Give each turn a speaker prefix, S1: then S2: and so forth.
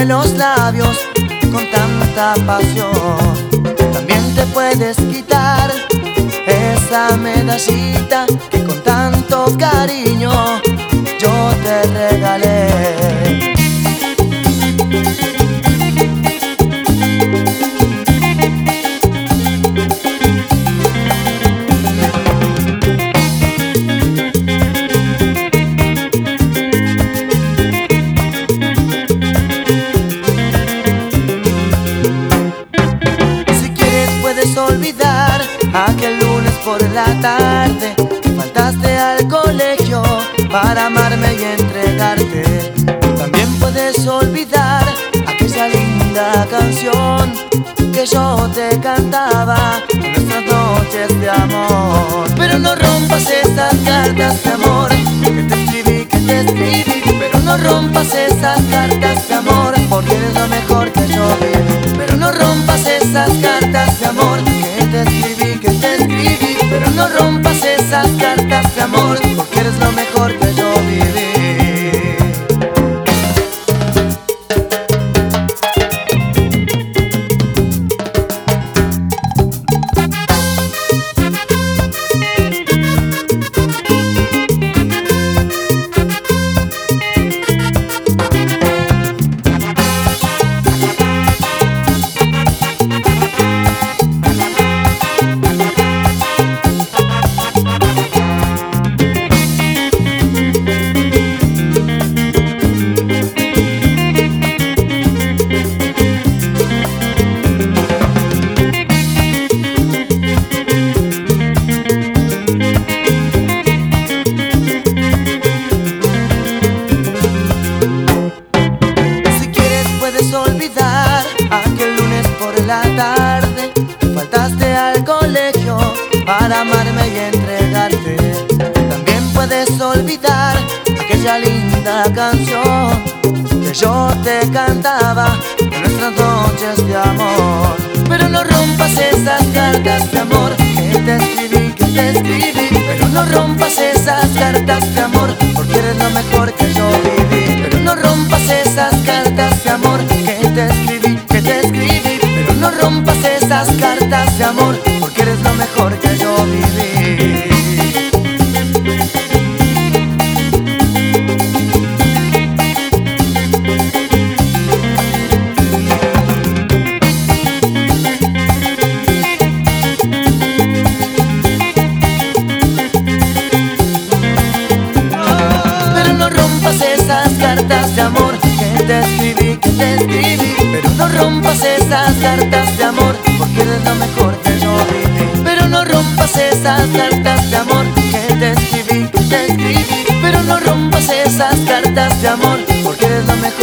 S1: de los labios con tanta pasión. También te puedes quitar esa medallita que con tanto cariño yo te regalé. Olvidar aquel lunes por la tarde que faltaste al colegio para amarme y entregarte. También puedes olvidar aquella linda canción que yo te cantaba en nuestras noches de amor. Pero no rompas esas cartas de amor que te escribí, pero no rompas esas cartas de amor, porque eres lo mejor que yo vi. Pero no rompas esas cartas de amor que te escribí, pero no rompas esas cartas de amor, porque eres lo mejor que yo viví. Olvidar aquel lunes por la tarde que faltaste al colegio para amarme y entregarte. También puedes olvidar aquella linda canción que yo te cantaba en nuestras noches de amor. Pero no rompas esas cartas de amor que te escribí, pero no rompas esas cartas de amor, porque eres lo mejor que yo viví. Pero no rompas esas cartas de amor que te escribí, pero no rompas esas cartas de amor, porque eres lo mejor que yo viví. Esas cartas de amor que te escribí, pero no rompas esas cartas de amor, porque eres lo mejor que yo viví. Pero no rompas esas cartas de amor que te escribí, pero no rompas esas cartas de amor, porque eres lo mejor.